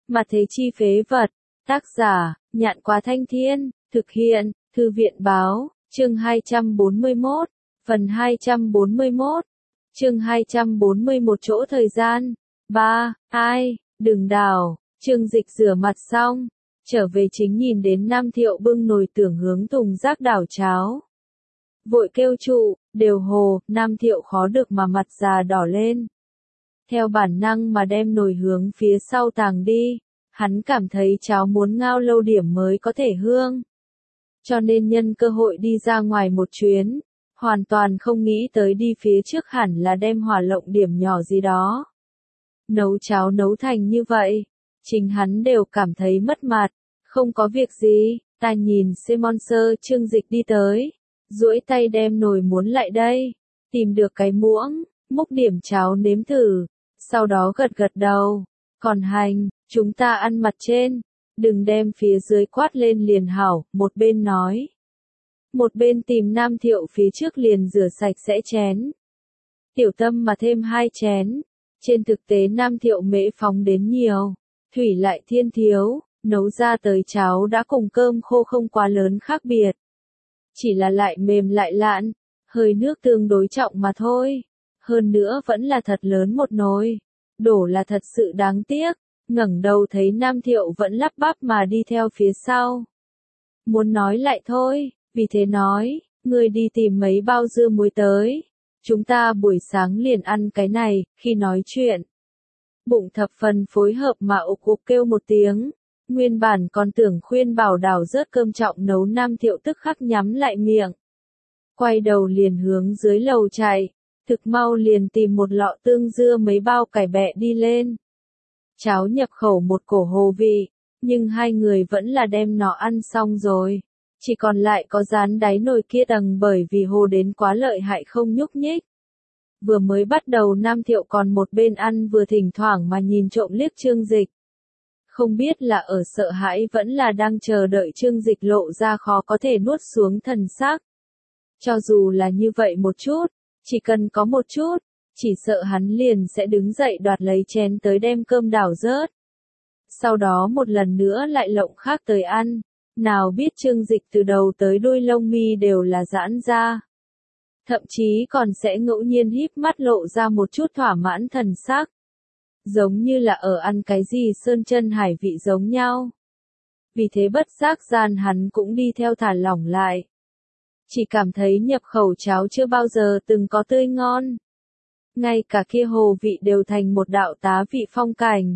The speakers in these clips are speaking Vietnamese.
Mà thế chi phế vật. Tác giả, Nhạn Quá Thanh Thiên, thực hiện, Thư viện Báo, chương 241, phần 241, chương 241 chỗ thời gian. 3. Ai, đừng đảo, Trương Dịch rửa mặt xong, trở về chính nhìn đến Nam Thiệu bưng nồi tưởng hướng thùng rác đảo cháo. Vội kêu trụ, đều hồ, Nam Thiệu khó được mà mặt già đỏ lên. Theo bản năng mà đem nồi hướng phía sau tàng đi, hắn cảm thấy cháo muốn ngao lâu điểm mới có thể hương. Cho nên nhân cơ hội đi ra ngoài một chuyến, hoàn toàn không nghĩ tới đi phía trước hẳn là đem hỏa lộng điểm nhỏ gì đó. Nấu cháo nấu thành như vậy, chính hắn đều cảm thấy mất mặt, không có việc gì, ta nhìn Simon Sơ Trương Dịch đi tới, duỗi tay đem nồi muốn lại đây, tìm được cái muỗng, múc điểm cháo nếm thử, sau đó gật gật đầu, còn hành, chúng ta ăn mặt trên, đừng đem phía dưới quát lên liền hảo, một bên nói. Một bên tìm Nam Thiệu phía trước liền rửa sạch sẽ chén. Tiểu Tâm mà thêm 2 chén, trên thực tế Nam Thiệu mễ phóng đến nhiều, thủy lại thiên thiếu, nấu ra tới cháo đã cùng cơm khô không quá lớn khác biệt. Chỉ là lại mềm lại lạn, hơi nước tương đối trọng mà thôi. Hơn nữa vẫn là thật lớn một nồi, đổ là thật sự đáng tiếc, ngẩng đầu thấy Nam Thiệu vẫn lắp bắp mà đi theo phía sau. Muốn nói lại thôi, vì thế nói, ngươi đi tìm mấy bao dưa muối tới, chúng ta buổi sáng liền ăn cái này, khi nói chuyện. Bụng thập phần phối hợp mà ục ục kêu một tiếng, nguyên bản còn tưởng khuyên bảo đảo rớt cơm trọng nấu Nam Thiệu tức khắc nhắm lại miệng. Quay đầu liền hướng dưới lầu chạy. Thực mau liền tìm một lọ tương dưa mấy bao cải bẹ đi lên. Cháo nhập khẩu một cổ hồ vị, nhưng hai người vẫn là đem nó ăn xong rồi. Chỉ còn lại có dán đáy nồi kia tầng bởi vì hồ đến quá lợi hại không nhúc nhích. Vừa mới bắt đầu Nam Thiệu còn một bên ăn vừa thỉnh thoảng mà nhìn trộm liếc Trương Dịch. Không biết là ở sợ hãi vẫn là đang chờ đợi Trương Dịch lộ ra khó có thể nuốt xuống thần sắc. Cho dù là như vậy một chút. Chỉ cần có một chút, chỉ sợ hắn liền sẽ đứng dậy đoạt lấy chén tới đem cơm đảo rớt. Sau đó một lần nữa lại lộng khác tới ăn, nào biết Trương Dịch từ đầu tới đuôi lông mi đều là giãn ra. Thậm chí còn sẽ ngẫu nhiên híp mắt lộ ra một chút thỏa mãn thần sắc. Giống như là ở ăn cái gì sơn chân hải vị giống nhau. Vì thế bất giác gian hắn cũng đi theo thả lỏng lại. Chỉ cảm thấy nhập khẩu cháo chưa bao giờ từng có tươi ngon. Ngay cả kia hồ vị đều thành một đạo tá vị phong cảnh.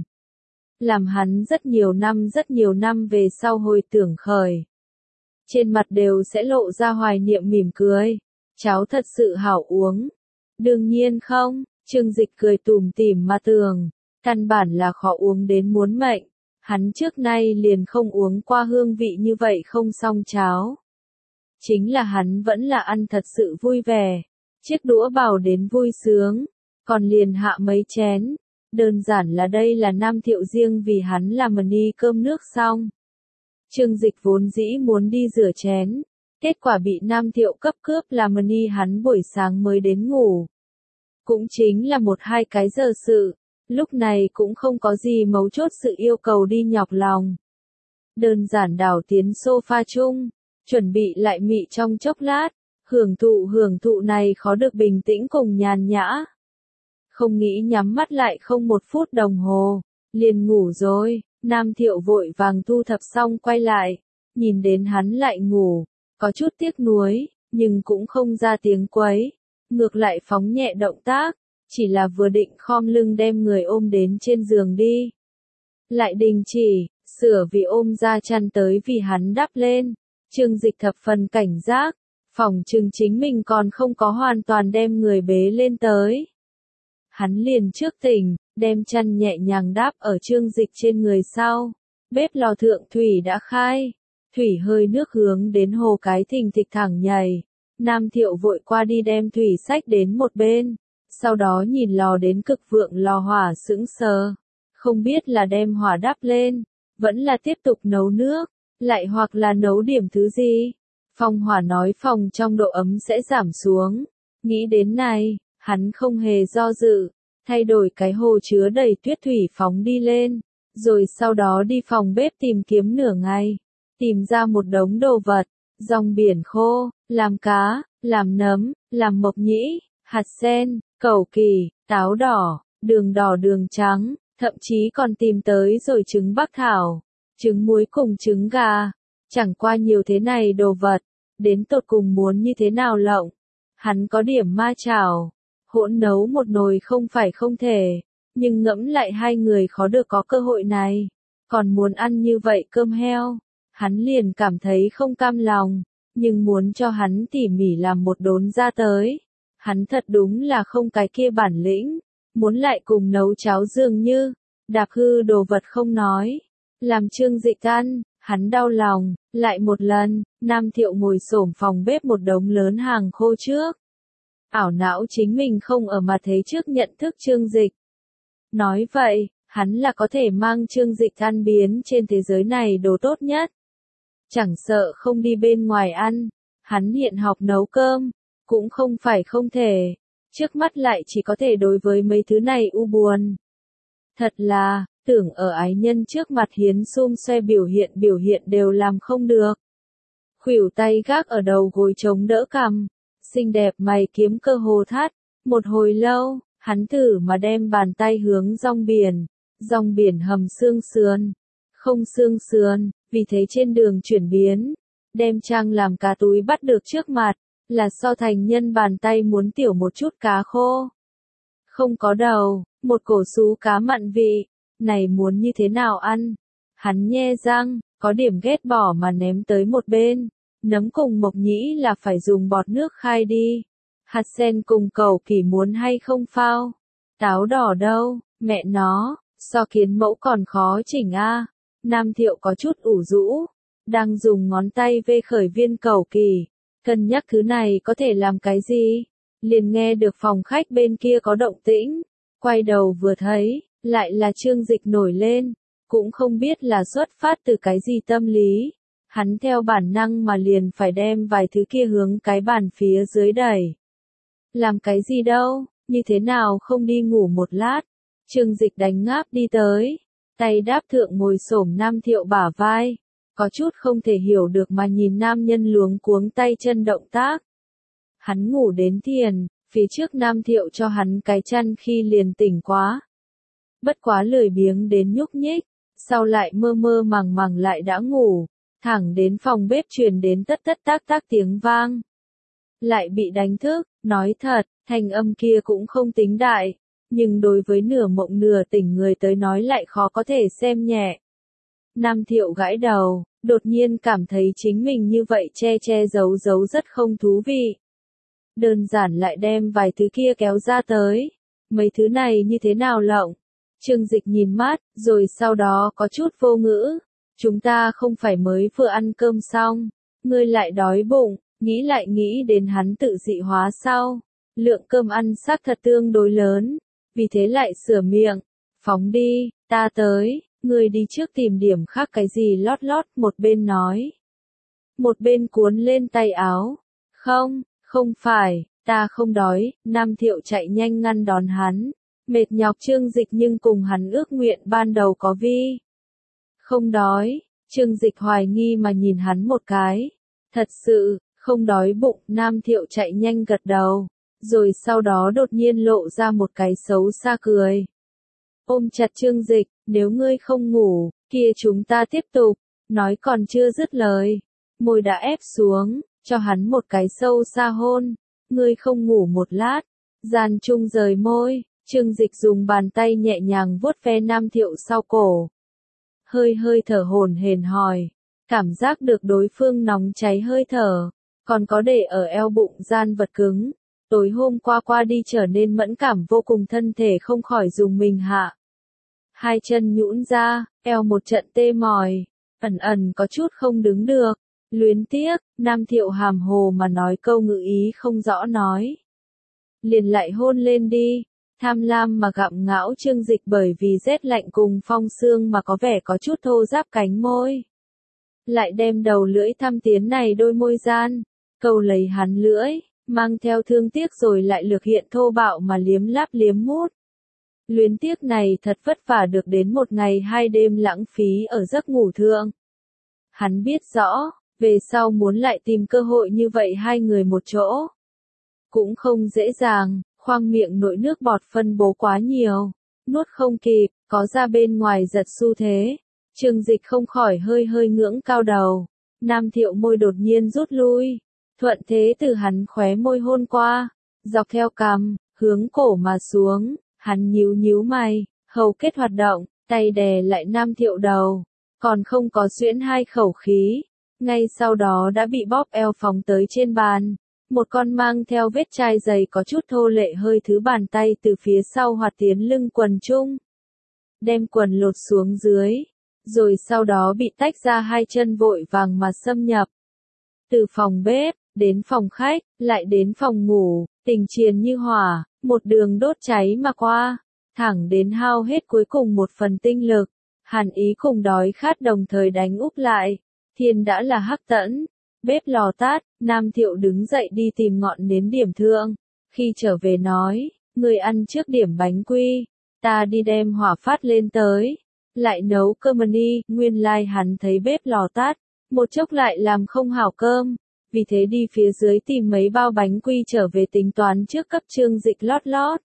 Làm hắn rất nhiều năm về sau hồi tưởng khởi. Trên mặt đều sẽ lộ ra hoài niệm mỉm cười. Cháo thật sự hảo uống. Đương nhiên không, Trương Dịch cười tủm tỉm mà tường. Căn bản là khó uống đến muốn mệnh. Hắn trước nay liền không uống qua hương vị như vậy không xong cháo. Chính là hắn vẫn là ăn thật sự vui vẻ, chiếc đũa bảo đến vui sướng, còn liền hạ mấy chén, đơn giản là đây là Nam Thiệu riêng vì hắn làm ni cơm nước xong. Trương Dịch vốn dĩ muốn đi rửa chén, kết quả bị Nam Thiệu cấp cướp làm ni hắn buổi sáng mới đến ngủ. Cũng chính là 1-2 cái giờ sự, lúc này cũng không có gì mấu chốt sự yêu cầu đi nhọc lòng. Đơn giản đảo tiến sofa chung. Chuẩn bị lại mị trong chốc lát, hưởng thụ này khó được bình tĩnh cùng nhàn nhã. Không nghĩ nhắm mắt lại không 1 phút đồng hồ, liền ngủ rồi, Nam Thiệu vội vàng thu thập xong quay lại, nhìn đến hắn lại ngủ, có chút tiếc nuối, nhưng cũng không ra tiếng quấy, ngược lại phóng nhẹ động tác, chỉ là vừa định khom lưng đem người ôm đến trên giường đi. Lại đình chỉ, sửa vì ôm ra chăn tới vì hắn đắp lên. Trương Dịch thập phần cảnh giác, phỏng chừng chính mình còn không có hoàn toàn đem người bế lên tới. Hắn liền trước tỉnh, đem chăn nhẹ nhàng đáp ở Trương Dịch trên người sau. Bếp lò thượng thủy đã khai, thủy hơi nước hướng đến hồ cái thình thịch thẳng nhảy. Nam Thiệu vội qua đi đem thủy xách đến một bên, sau đó nhìn lò đến cực vượng lò hỏa sững sờ. Không biết là đem hỏa đắp lên, vẫn là tiếp tục nấu nước. Lại hoặc là nấu điểm thứ gì? Phong Hỏa nói phòng trong độ ấm sẽ giảm xuống. Nghĩ đến này, hắn không hề do dự, thay đổi cái hồ chứa đầy tuyết thủy phóng đi lên. rồi sau đó đi phòng bếp tìm kiếm nửa ngày, tìm ra một đống đồ vật, rong biển khô, làm cá, làm nấm, làm mộc nhĩ, hạt sen, cẩu kỳ, táo đỏ, đường trắng, thậm chí còn tìm tới rồi trứng bắc thảo, trứng muối cùng trứng gà. Chẳng qua nhiều thế này đồ vật, đến tột cùng muốn như thế nào lộng. Hắn có điểm ma chảo, hỗn nấu một nồi không phải không thể, nhưng ngẫm lại hai người khó được có cơ hội này, còn muốn ăn như vậy cơm heo, hắn liền cảm thấy không cam lòng, nhưng muốn cho hắn tỉ mỉ làm một đốn ra tới. Hắn thật đúng là không cái kia bản lĩnh, muốn lại cùng nấu cháo dường như, đạp hư đồ vật không nói, làm Trương Dịch ăn, hắn đau lòng, lại một lần, Nam Thiệu ngồi xổm phòng bếp một đống lớn hàng khô trước. Ảo não chính mình không ở mà thấy trước nhận thức Trương Dịch. Nói vậy, hắn là có thể mang Trương Dịch ăn biến trên thế giới này đồ tốt nhất. Chẳng sợ không đi bên ngoài ăn, hắn hiện học nấu cơm, cũng không phải không thể, trước mắt lại chỉ có thể đối với mấy thứ này u buồn. Thật là, tưởng ở ái nhân trước mặt hiến xum xoe biểu hiện đều làm không được. Khuỷu tay gác ở đầu gối chống đỡ cằm, xinh đẹp mày kiếm cơ hồ thắt, một hồi lâu, hắn thử mà đem bàn tay hướng rong biển hầm xương sườn, không xương sườn, vì thế trên đường chuyển biến, đem trang làm cá túi bắt được trước mặt, là so thành nhân bàn tay muốn tiểu một chút cá khô. Không có đầu, một cổ sú cá mặn vị, này muốn như thế nào ăn? Hắn nhe răng, có điểm ghét bỏ mà ném tới một bên, nấm cùng mộc nhĩ là phải dùng bọt nước khai đi. Hạt sen cùng cẩu kỳ muốn hay không phao? Táo đỏ đâu, mẹ nó, so kiến mẫu còn khó chỉnh a. Nam Thiệu có chút ủ rũ, đang dùng ngón tay vê khởi viên cẩu kỳ, cân nhắc thứ này có thể làm cái gì, liền nghe được phòng khách bên kia có động tĩnh, quay đầu vừa thấy, lại là Trương Dịch nổi lên, cũng không biết là xuất phát từ cái gì tâm lý, hắn theo bản năng mà liền phải đem vài thứ kia hướng cái bàn phía dưới đẩy. Làm cái gì đâu, như thế nào không đi ngủ một lát, Trương Dịch đánh ngáp đi tới, tay đáp thượng ngồi xổm Nam Thiệu bả vai, có chút không thể hiểu được mà nhìn nam nhân luống cuống tay chân động tác. Hắn ngủ đến thiền, phía trước Nam Thiệu cho hắn cái chăn khi liền tỉnh quá. Bất quá lười biếng đến nhúc nhích, sau lại mơ mơ màng lại đã ngủ, thẳng đến phòng bếp truyền đến tất tất tác tác tiếng vang. Lại bị đánh thức, nói thật, thanh âm kia cũng không tính đại, nhưng đối với nửa mộng nửa tỉnh người tới nói lại khó có thể xem nhẹ. Nam Thiệu gãi đầu, đột nhiên cảm thấy chính mình như vậy che giấu rất không thú vị. Đơn giản lại đem vài thứ kia kéo ra tới. Mấy thứ này như thế nào lộng? Trương Dịch nhìn mắt, rồi sau đó có chút vô ngữ. Chúng ta không phải mới vừa ăn cơm xong, ngươi lại đói bụng, nghĩ lại nghĩ đến hắn tự dị hóa sau. Lượng cơm ăn xác thật tương đối lớn, vì thế lại sửa miệng. Phóng đi, ta tới, ngươi đi trước tìm điểm khác cái gì lót, một bên nói. Một bên cuốn lên tay áo. Không phải, ta không đói, Nam Thiệu chạy nhanh ngăn đón hắn. Mệt nhọc Trương Dịch nhưng cùng hắn ước nguyện ban đầu có vi. Không đói, Trương Dịch hoài nghi mà nhìn hắn một cái. Thật sự, không đói bụng, Nam Thiệu chạy nhanh gật đầu. Rồi sau đó đột nhiên lộ ra một cái xấu xa cười. Ôm chặt Trương Dịch, nếu ngươi không ngủ, kia chúng ta tiếp tục. Nói còn chưa dứt lời. Môi đã ép xuống, cho hắn một cái sâu xa hôn. Ngươi không ngủ một lát. Gian trung rời môi, Trương Dịch dùng bàn tay nhẹ nhàng vuốt ve Nam Thiệu sau cổ. Hơi thở hổn hển hỏi. Cảm giác được đối phương nóng cháy hơi thở. Còn có để ở eo bụng gian vật cứng. Tối hôm qua đi trở nên mẫn cảm vô cùng, thân thể không khỏi dùng mình hạ. Hai chân nhũn ra, eo một trận tê mỏi, ẩn có chút không đứng được. Luyến tiếc, Nam Thiệu hàm hồ mà nói câu ngữ ý không rõ nói. Liền lại hôn lên đi, tham lam mà gặm ngão Trương Dịch bởi vì rét lạnh cùng phong sương mà có vẻ có chút thô ráp cánh môi. Lại đem đầu lưỡi thăm tiến này đôi môi gian, câu lấy hắn lưỡi, mang theo thương tiếc rồi lại lược hiện thô bạo mà liếm láp liếm mút. Luyến tiếc này thật vất vả được đến một ngày hai đêm lãng phí ở giấc ngủ thượng. Hắn biết rõ, về sau muốn lại tìm cơ hội như vậy hai người một chỗ. Cũng không dễ dàng, khoang miệng nổi nước bọt phân bố quá nhiều. Nuốt không kịp, có ra bên ngoài giật xu thế. Trương Dịch không khỏi hơi hơi ngưỡng cao đầu. Nam Thiệu môi đột nhiên rút lui. Thuận thế từ hắn khóe môi hôn qua. Dọc theo cằm, hướng cổ mà xuống. Hắn nhíu nhíu mày, hầu kết hoạt động, tay đè lại Nam Thiệu đầu. Còn không có xuyễn hai khẩu khí. Ngay sau đó đã bị bóp eo phóng tới trên bàn. Một con mang theo vết chai dày có chút thô lệ hơi thứ bàn tay từ phía sau hoạt tiến lưng quần chung. Đem quần lột xuống dưới. Rồi sau đó bị tách ra hai chân vội vàng mà xâm nhập. Từ phòng bếp, đến phòng khách, lại đến phòng ngủ, tình triền như hỏa, một đường đốt cháy mà qua. Thẳng đến hao hết cuối cùng một phần tinh lực. Hàn ý cùng đói khát đồng thời đánh úp lại. Thiên đã là hắc tẫn. Bếp lò tát, Nam Thiệu đứng dậy đi tìm ngọn nến điểm thượng. Khi trở về nói, người ăn trước điểm bánh quy, ta đi đem hỏa phát lên tới. Lại nấu cơm đi, nguyên lai hắn thấy bếp lò tát, một chốc lại làm không hảo cơm. Vì thế đi phía dưới tìm mấy bao bánh quy trở về tính toán trước cấp Trương Dịch lót lót.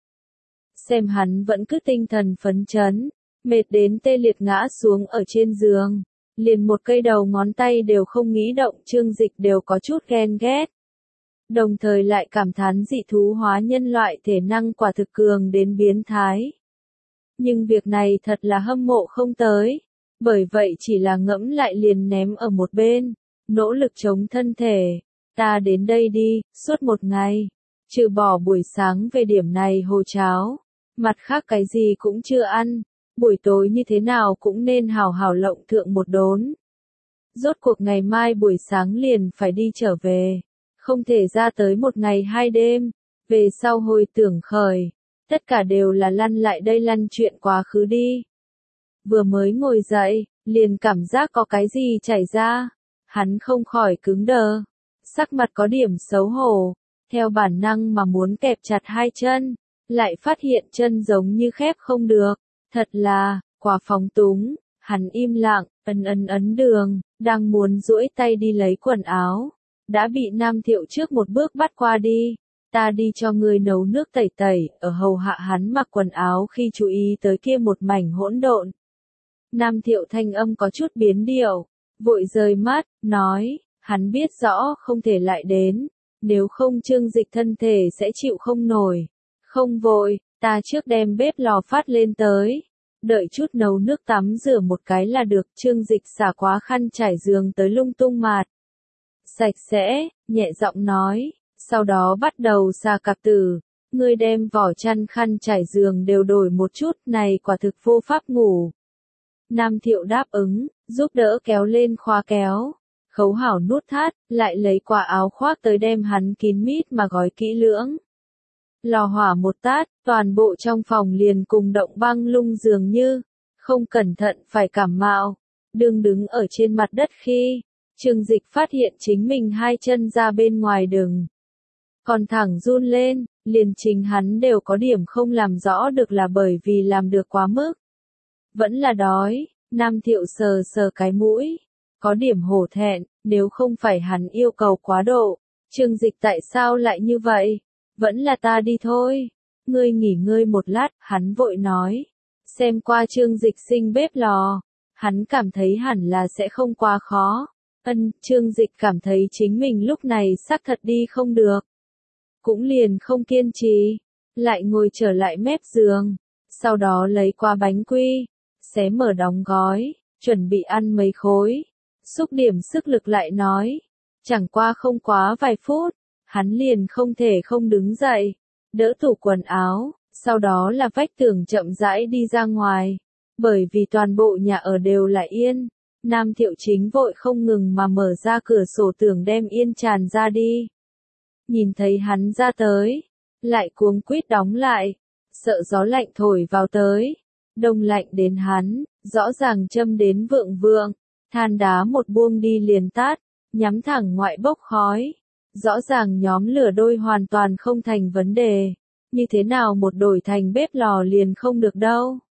Xem hắn vẫn cứ tinh thần phấn chấn, mệt đến tê liệt ngã xuống ở trên giường. Liền một cây đầu ngón tay đều không nghĩ động, Trương Dịch đều có chút ghen ghét. Đồng thời lại cảm thán dị thú hóa nhân loại thể năng quả thực cường đến biến thái. Nhưng việc này thật là hâm mộ không tới. Bởi vậy chỉ là ngẫm lại liền ném ở một bên. Nỗ lực chống thân thể. Ta đến đây đi, suốt một ngày. Trừ bỏ buổi sáng về điểm này hồ cháo. Mặt khác cái gì cũng chưa ăn. Buổi tối như thế nào cũng nên hào hào lộng thượng một đốn. Rốt cuộc ngày mai buổi sáng liền phải đi trở về. Không thể ra tới một ngày hai đêm. Về sau hồi tưởng khởi. Tất cả đều là lăn lại đây lăn chuyện quá khứ đi. Vừa mới ngồi dậy, liền cảm giác có cái gì chảy ra. Hắn không khỏi cứng đờ. Sắc mặt có điểm xấu hổ. Theo bản năng mà muốn kẹp chặt hai chân. Lại phát hiện chân giống như khép không được. Thật là, quá phóng túng. Hắn im lặng, ấn đường, đang muốn duỗi tay đi lấy quần áo. Đã bị Nam Thiệu trước một bước bắt qua đi. Ta đi cho ngươi nấu nước tẩy tẩy, ở hầu hạ hắn mặc quần áo khi chú ý tới kia một mảnh hỗn độn. Nam Thiệu thanh âm có chút biến điệu, vội rời mắt, nói, hắn biết rõ không thể lại đến, nếu không Trương Dịch thân thể sẽ chịu không nổi. Không vội, ta trước đem bếp lò phát lên tới. Đợi chút nấu nước tắm rửa một cái là được. Trương Dịch xả quá khăn trải giường tới lung tung mạt. Sạch sẽ, nhẹ giọng nói. Sau đó bắt đầu xà cạp tử. Ngươi đem vỏ chăn khăn trải giường đều đổi một chút, này quả thực vô pháp ngủ. Nam Thiệu đáp ứng, giúp đỡ kéo lên khóa kéo. Khấu hảo nút thắt, lại lấy quả áo khoác tới đem hắn kín mít mà gói kỹ lưỡng. Lò hỏa một tát, toàn bộ trong phòng liền cùng động băng lung dường như, không cẩn thận phải cảm mạo. Đương đứng ở trên mặt đất khi, Trương Dịch phát hiện chính mình hai chân ra bên ngoài đường. Còn thẳng run lên, liền chính hắn đều có điểm không làm rõ được là bởi vì làm được quá mức. Vẫn là đói, Nam Thiệu sờ sờ cái mũi. Có điểm hổ thẹn, nếu không phải hắn yêu cầu quá độ. Trương Dịch tại sao lại như vậy? Vẫn là ta đi thôi. Ngươi nghỉ ngơi một lát, hắn vội nói. Xem qua Trương Dịch sinh bếp lò. Hắn cảm thấy hẳn là sẽ không quá khó. Trương Dịch cảm thấy chính mình lúc này xác thật đi không được. Cũng liền không kiên trì. Lại ngồi trở lại mép giường. Sau đó lấy qua bánh quy. Xé mở đóng gói. Chuẩn bị ăn mấy khối. Xúc điểm sức lực lại nói. Chẳng qua không quá vài phút. Hắn liền không thể không đứng dậy. Đỡ tủ quần áo. Sau đó là vách tường chậm rãi đi ra ngoài. Bởi vì toàn bộ nhà ở đều là yên. Nam Thiệu chính vội không ngừng mà mở ra cửa sổ tường đem yên tràn ra đi. Nhìn thấy hắn ra tới. Lại cuống quýt đóng lại. Sợ gió lạnh thổi vào tới. Đông lạnh đến hắn. Rõ ràng châm đến vượng vượng. Than đá một buông đi liền tát. Nhắm thẳng ngoại bốc khói. Rõ ràng nhóm lửa đôi hoàn toàn không thành vấn đề. như thế nào một đổi thành bếp lò liền không được đâu.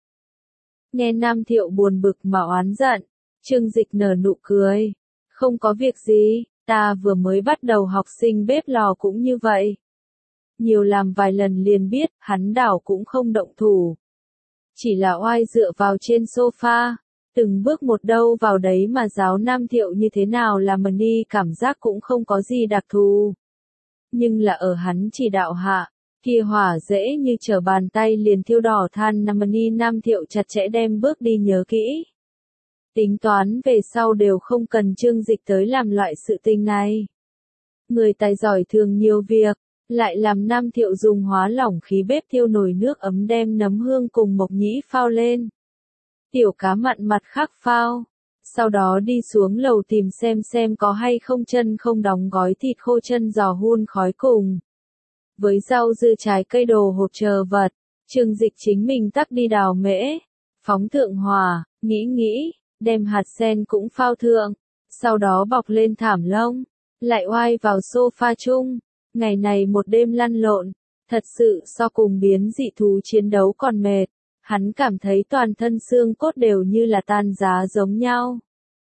Nghe Nam Thiệu buồn bực mà oán giận, Trương Dịch nở nụ cười. Không có việc gì, ta vừa mới bắt đầu học sinh bếp lò cũng như vậy. Nhiều làm vài lần liền biết, hắn đảo cũng không động thủ. Chỉ là oai dựa vào trên sofa, từng bước một đâu vào đấy mà giáo Nam Thiệu như thế nào là Mani cảm giác cũng không có gì đặc thù. Nhưng là ở hắn chỉ đạo hạ, kia hỏa dễ như trở bàn tay liền thiêu đỏ than Mani Nam Thiệu chặt chẽ đem bước đi nhớ kỹ. Tính toán về sau đều không cần Trương Dịch tới làm loại sự tình này. Người tài giỏi thường nhiều việc, lại làm Nam Thiệu dùng hóa lỏng khí bếp thiêu nồi nước ấm đem nấm hương cùng mộc nhĩ phao lên. Tiểu cá mặn mặt khác phao. Sau đó đi xuống lầu tìm xem có hay không chân không đóng gói thịt khô chân giò hun khói cùng. Với rau dưa trái cây đồ hộp chờ vật, Trương Dịch chính mình tắc đi đào mễ. Phóng thượng hỏa, nghĩ, đem hạt sen cũng phao thượng. Sau đó bọc lên thảm lông, lại oai vào sofa chung. Ngày này một đêm lăn lộn, thật sự so cùng biến dị thú chiến đấu còn mệt. Hắn cảm thấy toàn thân xương cốt đều như là tan giá giống nhau.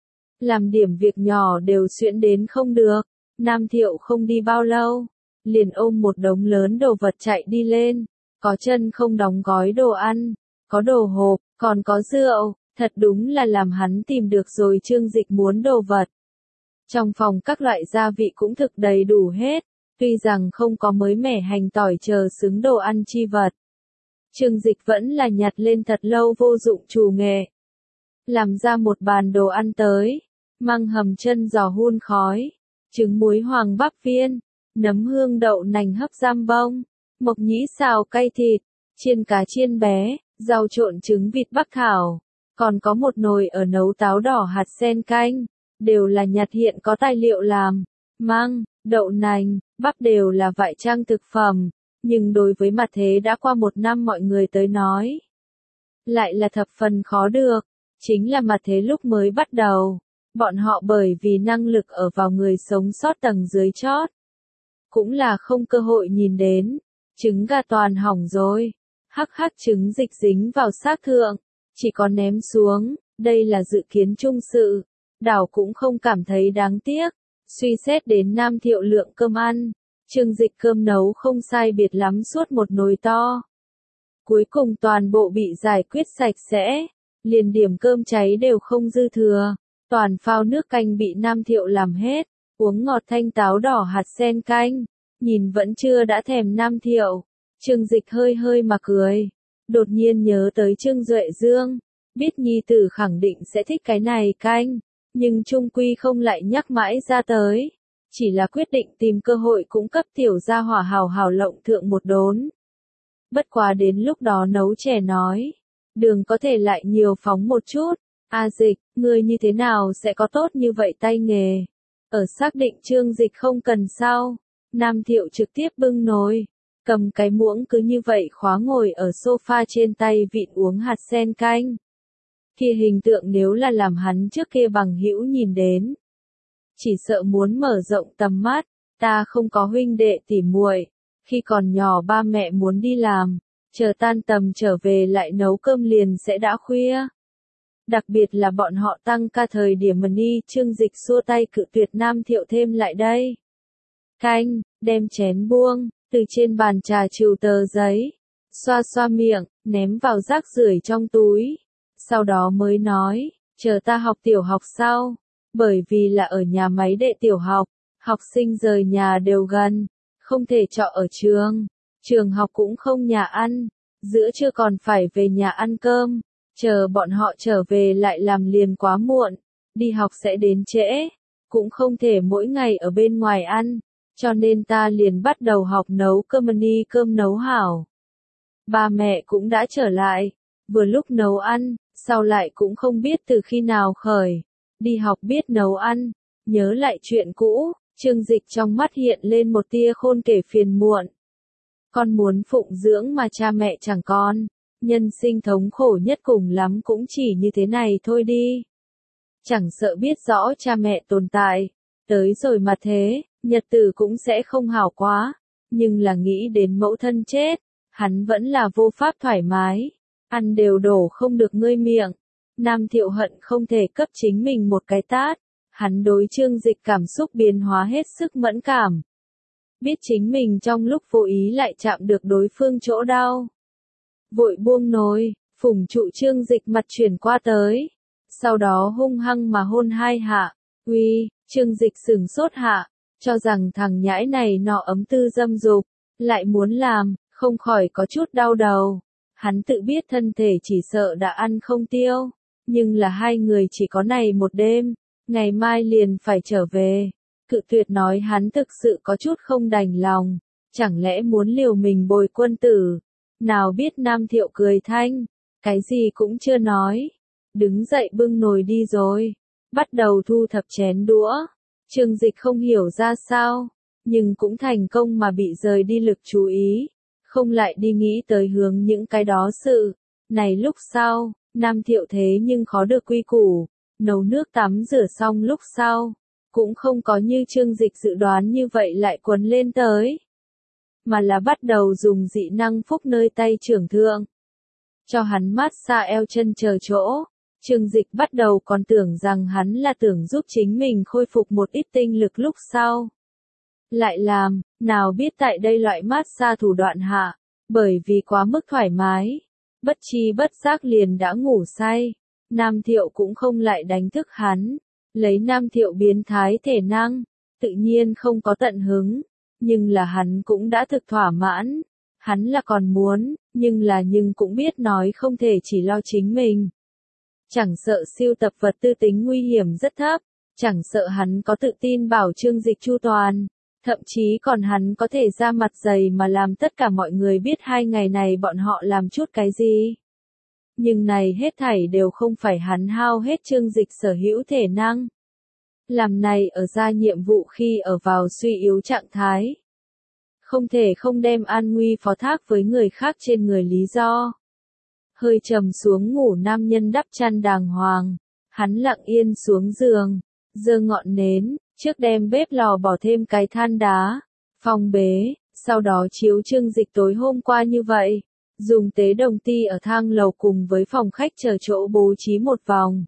Làm điểm việc nhỏ đều xuyễn đến không được. Nam Thiệu không đi bao lâu, liền ôm một đống lớn đồ vật chạy đi lên. Có chân không đóng gói đồ ăn, có đồ hộp, còn có rượu. Thật đúng là làm hắn tìm được rồi Trương Dịch muốn đồ vật. Trong phòng các loại gia vị cũng thực đầy đủ hết. Tuy rằng không có mới mẻ hành tỏi chờ xứng đồ ăn chi vật. Trương Dịch vẫn là nhặt lên thật lâu vô dụng trù nghệ. Làm ra một bàn đồ ăn tới. Măng hầm chân giò hun khói. Trứng muối hoàng bắp viên. Nấm hương đậu nành hấp giam bông. Mộc nhĩ xào cay thịt. Chiên cá chiên bé. Rau trộn trứng vịt bắc thảo. Còn có một nồi ở nấu táo đỏ hạt sen canh. Đều là nhặt hiện có tài liệu làm. Măng, đậu nành, bắp đều là vải trang thực phẩm. Nhưng đối với mặt thế đã qua một năm mọi người tới nói. Lại là thập phần khó được. Chính là mặt thế lúc mới bắt đầu. Bọn họ bởi vì năng lực ở vào người sống sót tầng dưới chót. Cũng là không cơ hội nhìn đến. Trứng gà toàn hỏng rồi. Hắc trứng dịch dính vào xác thượng. Chỉ có ném xuống. Đây là dự kiến chung sự. Đảo cũng không cảm thấy đáng tiếc. Suy xét đến Nam Thiệu lượng cơm ăn. Trương Dịch cơm nấu không sai biệt lắm suốt một nồi to. Cuối cùng toàn bộ bị giải quyết sạch sẽ. Liền điểm cơm cháy đều không dư thừa. Toàn phao nước canh bị Nam Thiệu làm hết. Uống ngọt thanh táo đỏ hạt sen canh. Nhìn vẫn chưa đã thèm Nam Thiệu. Trương Dịch hơi mà cười. Đột nhiên nhớ tới Trương Duệ Dương. Biết nhi tử khẳng định sẽ thích cái này canh. Nhưng trung quy không lại nhắc mãi ra tới. Chỉ là quyết định tìm cơ hội cũng cấp tiểu gia hỏa hào lộng thượng một đốn. Bất quá đến lúc đó nấu chè nói. Đường có thể lại nhiều phóng một chút. Dịch, ngươi như thế nào sẽ có tốt như vậy tay nghề? Ở xác định Trương Dịch không cần sao. Nam Thiệu trực tiếp bưng nồi. Cầm cái muỗng cứ như vậy khóa ngồi ở sofa trên tay vịn uống hạt sen canh. Kia hình tượng nếu là làm hắn trước kia bằng hữu nhìn đến. Chỉ sợ muốn mở rộng tầm mắt, ta không có huynh đệ tỉ muội, khi còn nhỏ ba mẹ muốn đi làm, chờ tan tầm trở về lại nấu cơm liền sẽ đã khuya. Đặc biệt là bọn họ tăng ca thời điểm Mani Trương Dịch xua tay cự tuyệt Nam Thiệu thêm lại đây. Canh, đem chén buông, từ trên bàn trà trừ tờ giấy, xoa miệng, ném vào rác rưởi trong túi. Sau đó mới nói, chờ ta học tiểu học sau, bởi vì là ở nhà máy đệ tiểu học, học sinh rời nhà đều gần, không thể trọ ở trường học cũng không nhà ăn, giữa trưa còn phải về nhà ăn cơm, chờ bọn họ trở về lại làm liền quá muộn, đi học sẽ đến trễ, cũng không thể mỗi ngày ở bên ngoài ăn, cho nên ta liền bắt đầu học nấu cơm Mani cơm nấu hảo. Ba mẹ cũng đã trở lại, vừa lúc nấu ăn. Sau lại cũng không biết từ khi nào khởi, đi học biết nấu ăn, nhớ lại chuyện cũ, Trương Dịch trong mắt hiện lên một tia khôn kể phiền muộn. Con muốn phụng dưỡng mà cha mẹ chẳng con, nhân sinh thống khổ nhất cùng lắm cũng chỉ như thế này thôi đi. Chẳng sợ biết rõ cha mẹ tồn tại, tới rồi mà thế, nhật tử cũng sẽ không hảo quá, nhưng là nghĩ đến mẫu thân chết, hắn vẫn là vô pháp thoải mái, ăn đều đổ không được ngươi miệng. Nam Thiệu hận không thể cấp chính mình một cái tát, hắn đối Trương Dịch cảm xúc biến hóa hết sức mẫn cảm. Biết chính mình trong lúc vô ý lại chạm được đối phương chỗ đau. Vội buông nồi, phủng trụ Trương Dịch mặt chuyển qua tới. Sau đó hung hăng mà hôn hai hạ. Uy, Trương Dịch sửng sốt hạ, cho rằng thằng nhãi này nọ ấm tư dâm dục, lại muốn làm, không khỏi có chút đau đầu. Hắn tự biết thân thể chỉ sợ đã ăn không tiêu, nhưng là hai người chỉ có này một đêm, ngày mai liền phải trở về. Cự tuyệt nói hắn thực sự có chút không đành lòng, chẳng lẽ muốn liều mình bồi quân tử. Nào biết Nam Thiệu cười thanh, cái gì cũng chưa nói, đứng dậy bưng nồi đi rồi, bắt đầu thu thập chén đũa. Trương Dịch không hiểu ra sao, nhưng cũng thành công mà bị rời đi lực chú ý, không lại đi nghĩ tới hướng những cái đó sự. Này lúc sau, Nam Thiệu thế nhưng khó được quy củ, nấu nước tắm rửa xong lúc sau, cũng không có như Trương Dịch dự đoán như vậy lại quấn lên tới, mà là bắt đầu dùng dị năng phúc nơi tay trưởng thượng, cho hắn mát xa eo chân chờ chỗ. Trương Dịch bắt đầu còn tưởng rằng hắn là tưởng giúp chính mình khôi phục một ít tinh lực lúc sau. Lại làm, nào biết tại đây loại mát xa thủ đoạn hạ, bởi vì quá mức thoải mái, bất chi bất giác liền đã ngủ say. Nam Thiệu cũng không lại đánh thức hắn, lấy Nam Thiệu biến thái thể năng, tự nhiên không có tận hứng, nhưng là hắn cũng đã thực thỏa mãn. Hắn là còn muốn, nhưng cũng biết nói không thể chỉ lo chính mình. Chẳng sợ siêu tập vật tư tính nguy hiểm rất thấp, chẳng sợ hắn có tự tin bảo Trương Dịch chu toàn, thậm chí còn hắn có thể ra mặt dày mà làm tất cả mọi người biết 2 ngày này bọn họ làm chút cái gì. Nhưng này hết thảy đều không phải hắn hao hết Trương Dịch sở hữu thể năng. Làm này ở ra nhiệm vụ khi ở vào suy yếu trạng thái. Không thể không đem an nguy phó thác với người khác trên người lý do. Hơi trầm xuống ngủ nam nhân đắp chăn đàng hoàng, hắn lặng yên xuống giường, giơ ngọn nến, trước đem bếp lò bỏ thêm cái than đá, phong bế, sau đó chiếu Trương Dịch tối hôm qua như vậy, dùng tế đồng ti ở thang lầu cùng với phòng khách chờ chỗ bố trí một vòng.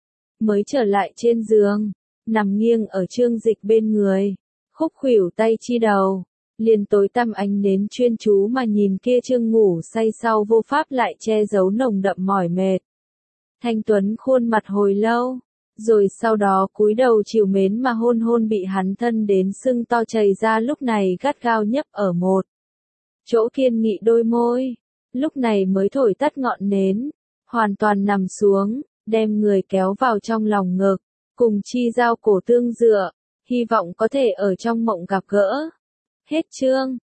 Mới trở lại trên giường, nằm nghiêng ở Trương Dịch bên người, khúc khuỷu tay chi đầu. Liền tối tăm ánh nến chuyên chú mà nhìn kia Trương ngủ say sau vô pháp lại che giấu nồng đậm mỏi mệt. Thanh Tuấn khuôn mặt hồi lâu, rồi sau đó cúi đầu trìu mến mà hôn hôn bị hắn thân đến sưng to chảy ra lúc này gắt gao nhấp ở một chỗ kiên nghị đôi môi, lúc này mới thổi tắt ngọn nến, hoàn toàn nằm xuống, đem người kéo vào trong lòng ngực, cùng chi giao cổ tương dựa, hy vọng có thể ở trong mộng gặp gỡ. Hết chương.